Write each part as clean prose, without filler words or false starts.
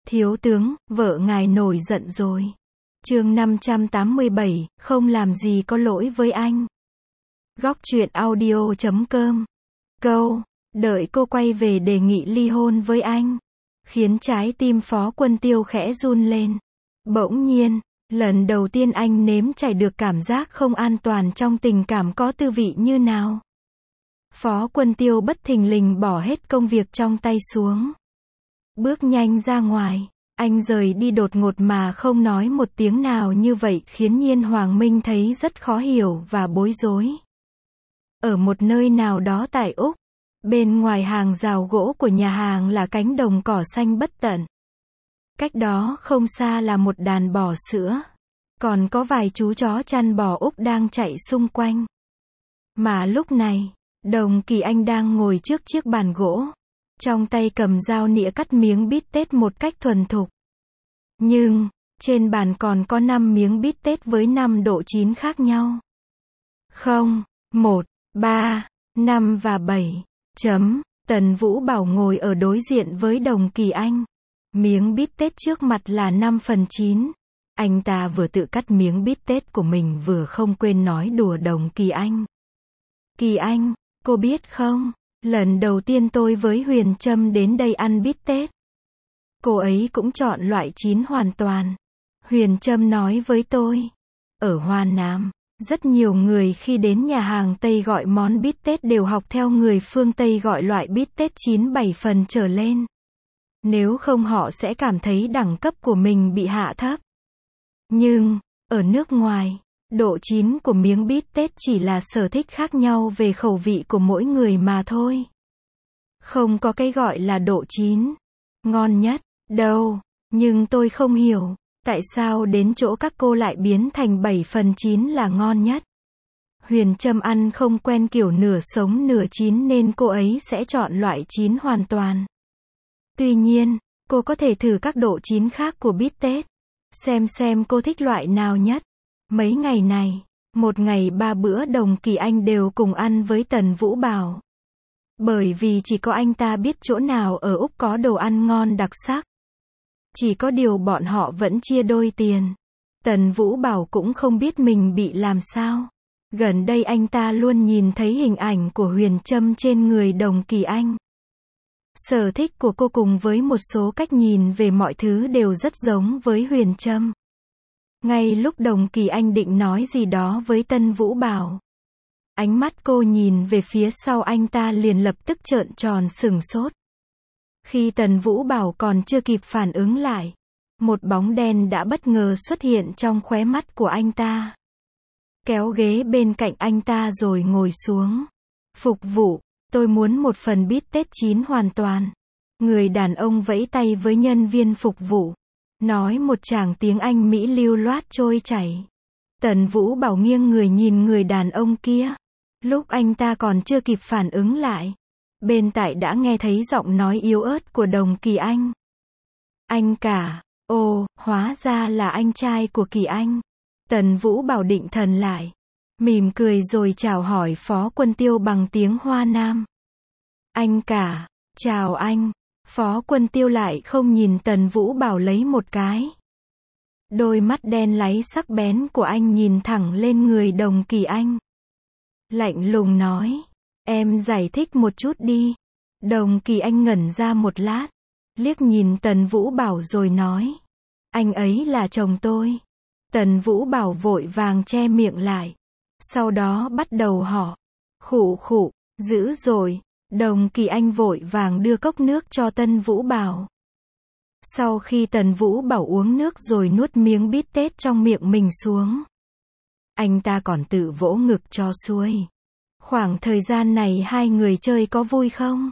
Thiếu tướng, vợ ngài nổi giận rồi. Chương 587, không làm gì có lỗi với anh. Góc truyện audio.com. Câu, đợi cô quay về đề nghị ly hôn với anh, khiến trái tim Phó Quân Tiêu khẽ run lên. Bỗng nhiên, lần đầu tiên anh nếm trải được cảm giác không an toàn trong tình cảm có tư vị như nào. Phó Quân Tiêu bất thình lình bỏ hết công việc trong tay xuống. Bước nhanh ra ngoài, anh rời đi đột ngột mà không nói một tiếng nào, như vậy khiến Nhiên Hoàng Minh thấy rất khó hiểu và bối rối. Ở một nơi nào đó tại Úc, bên ngoài hàng rào gỗ của nhà hàng là cánh đồng cỏ xanh bất tận. Cách đó không xa là một đàn bò sữa. Còn có vài chú chó chăn bò Úc đang chạy xung quanh. Mà lúc này, Đồng Kỳ Anh đang ngồi trước chiếc bàn gỗ, trong tay cầm dao nĩa cắt miếng bít tết một cách thuần thục. Nhưng, trên bàn còn có 5 miếng bít tết với 5 độ chín khác nhau. 0, 1, 3, 5 và 7. Tần Vũ Bảo ngồi ở đối diện với Đồng Kỳ Anh. Miếng bít tết trước mặt là 5/9. Anh ta vừa tự cắt miếng bít tết của mình vừa không quên nói đùa Đồng Kỳ Anh. Kỳ Anh, cô biết không, lần đầu tiên tôi với Huyền Trâm đến đây ăn bít tết, cô ấy cũng chọn loại chín hoàn toàn. Huyền Trâm nói với tôi, ở Hoa Nam, rất nhiều người khi đến nhà hàng Tây gọi món bít tết đều học theo người phương Tây gọi loại bít tết chín 7 phần trở lên. Nếu không họ sẽ cảm thấy đẳng cấp của mình bị hạ thấp. Nhưng, ở nước ngoài, độ chín của miếng bít tết chỉ là sở thích khác nhau về khẩu vị của mỗi người mà thôi. Không có cái gọi là độ chín ngon nhất đâu. Nhưng tôi không hiểu, tại sao đến chỗ các cô lại biến thành 7/9 là ngon nhất. Huyền Trâm ăn không quen kiểu nửa sống nửa chín nên cô ấy sẽ chọn loại chín hoàn toàn. Tuy nhiên, cô có thể thử các độ chín khác của bít tết, xem cô thích loại nào nhất. Mấy ngày này, một ngày 3 bữa Đồng Kỳ Anh đều cùng ăn với Tần Vũ Bảo. Bởi vì chỉ có anh ta biết chỗ nào ở Úc có đồ ăn ngon đặc sắc. Chỉ có điều bọn họ vẫn chia đôi tiền. Tần Vũ Bảo cũng không biết mình bị làm sao. Gần đây anh ta luôn nhìn thấy hình ảnh của Huyền Trâm trên người Đồng Kỳ Anh. Sở thích của cô cùng với một số cách nhìn về mọi thứ đều rất giống với Huyền Trâm. Ngay lúc Đồng Kỳ Anh định nói gì đó với Tân Vũ Bảo, ánh mắt cô nhìn về phía sau anh ta liền lập tức trợn tròn sửng sốt. Khi Tần Vũ Bảo còn chưa kịp phản ứng lại, một bóng đen đã bất ngờ xuất hiện trong khóe mắt của anh ta. Kéo ghế bên cạnh anh ta rồi ngồi xuống. Phục vụ, tôi muốn một phần bít tết chín hoàn toàn. Người đàn ông vẫy tay với nhân viên phục vụ, nói một tràng tiếng Anh Mỹ lưu loát trôi chảy. Tần Vũ Bảo nghiêng người nhìn người đàn ông kia. Lúc anh ta còn chưa kịp phản ứng lại, bên tai đã nghe thấy giọng nói yếu ớt của Đồng Kỳ Anh. Anh cả, ồ, hóa ra là anh trai của Kỳ Anh. Tần Vũ Bảo định thần lại, mỉm cười rồi chào hỏi Phó Quân Tiêu bằng tiếng Hoa Nam. Anh cả, chào anh. Phó Quân Tiêu lại không nhìn Tần Vũ Bảo lấy một cái. Đôi mắt đen láy sắc bén của anh nhìn thẳng lên người Đồng Kỳ Anh. Lạnh lùng nói, em giải thích một chút đi. Đồng Kỳ Anh ngẩn ra một lát, liếc nhìn Tần Vũ Bảo rồi nói, anh ấy là chồng tôi. Tần Vũ Bảo vội vàng che miệng lại, sau đó bắt đầu họ, khụ khụ, dữ rồi. Đồng Kỳ Anh vội vàng đưa cốc nước cho Tần Vũ Bảo. Sau khi Tần Vũ Bảo uống nước rồi nuốt miếng bít tết trong miệng mình xuống, anh ta còn tự vỗ ngực cho xuôi. Khoảng thời gian này hai người chơi có vui không?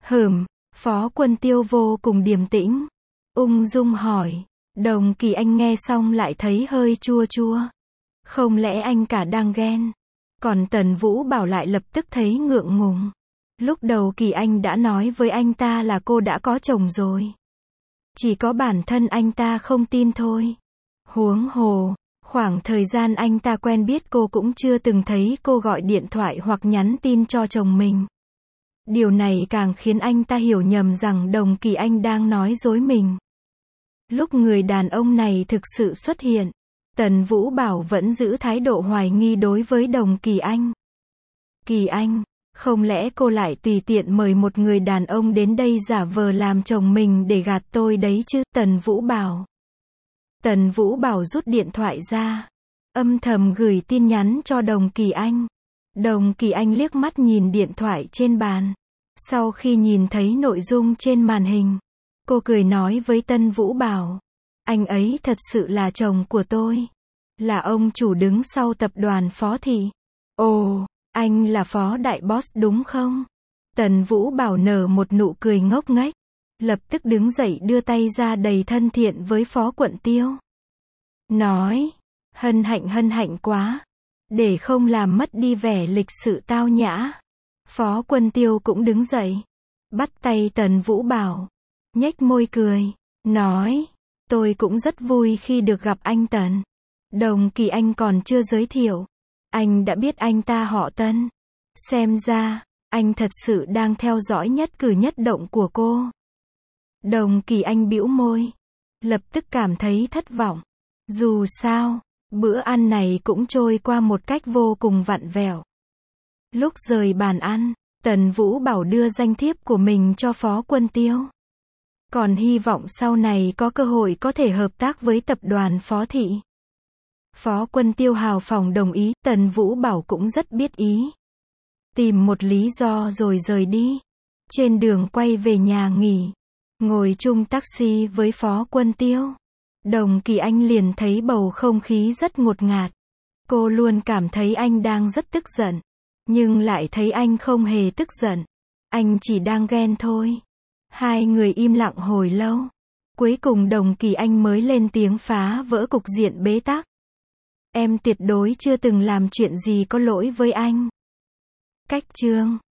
Phó Quân Tiêu vô cùng điềm tĩnh, ung dung hỏi. Đồng Kỳ Anh nghe xong lại thấy hơi chua chua. Không lẽ anh cả đang ghen? Còn Tần Vũ Bảo lại lập tức thấy ngượng ngùng. Lúc đầu Kỳ Anh đã nói với anh ta là cô đã có chồng rồi. Chỉ có bản thân anh ta không tin thôi. Huống hồ, khoảng thời gian anh ta quen biết cô cũng chưa từng thấy cô gọi điện thoại hoặc nhắn tin cho chồng mình. Điều này càng khiến anh ta hiểu nhầm rằng Đồng Kỳ Anh đang nói dối mình. Lúc người đàn ông này thực sự xuất hiện, Tần Vũ Bảo vẫn giữ thái độ hoài nghi đối với Đồng Kỳ Anh. Kỳ Anh, không lẽ cô lại tùy tiện mời một người đàn ông đến đây giả vờ làm chồng mình để gạt tôi đấy chứ? Tần Vũ Bảo. Tần Vũ Bảo rút điện thoại ra, âm thầm gửi tin nhắn cho Đồng Kỳ Anh. Đồng Kỳ Anh liếc mắt nhìn điện thoại trên bàn. Sau khi nhìn thấy nội dung trên màn hình, cô cười nói với Tần Vũ Bảo. Anh ấy thật sự là chồng của tôi. Là ông chủ đứng sau tập đoàn Phó Thị. Ồ, anh là Phó Đại Boss đúng không? Tần Vũ Bảo nở một nụ cười ngốc nghếch. Lập tức đứng dậy đưa tay ra đầy thân thiện với Phó Quận Tiêu. Nói, hân hạnh quá. Để không làm mất đi vẻ lịch sự tao nhã. Phó Quân Tiêu cũng đứng dậy. Bắt tay Tần Vũ Bảo. Nhếch môi cười. Nói, tôi cũng rất vui khi được gặp anh Tần. Đồng Kỳ Anh còn chưa giới thiệu. Anh đã biết anh ta họ Tân. Xem ra, anh thật sự đang theo dõi nhất cử nhất động của cô. Đồng Kỳ Anh bĩu môi. Lập tức cảm thấy thất vọng. Dù sao, bữa ăn này cũng trôi qua một cách vô cùng vặn vẹo. Lúc rời bàn ăn, Tần Vũ Bảo đưa danh thiếp của mình cho Phó Quân Tiêu. Còn hy vọng sau này có cơ hội có thể hợp tác với tập đoàn Phó Thị. Phó Quân Tiêu hào phóng đồng ý, Tần Vũ Bảo cũng rất biết ý. Tìm một lý do rồi rời đi. Trên đường quay về nhà nghỉ, ngồi chung taxi với Phó Quân Tiêu, Đồng Kỳ Anh liền thấy bầu không khí rất ngột ngạt. Cô luôn cảm thấy anh đang rất tức giận, nhưng lại thấy anh không hề tức giận. Anh chỉ đang ghen thôi. Hai người im lặng hồi lâu. Cuối cùng Đồng Kỳ Anh mới lên tiếng phá vỡ cục diện bế tắc. Em tuyệt đối chưa từng làm chuyện gì có lỗi với anh. Cách chương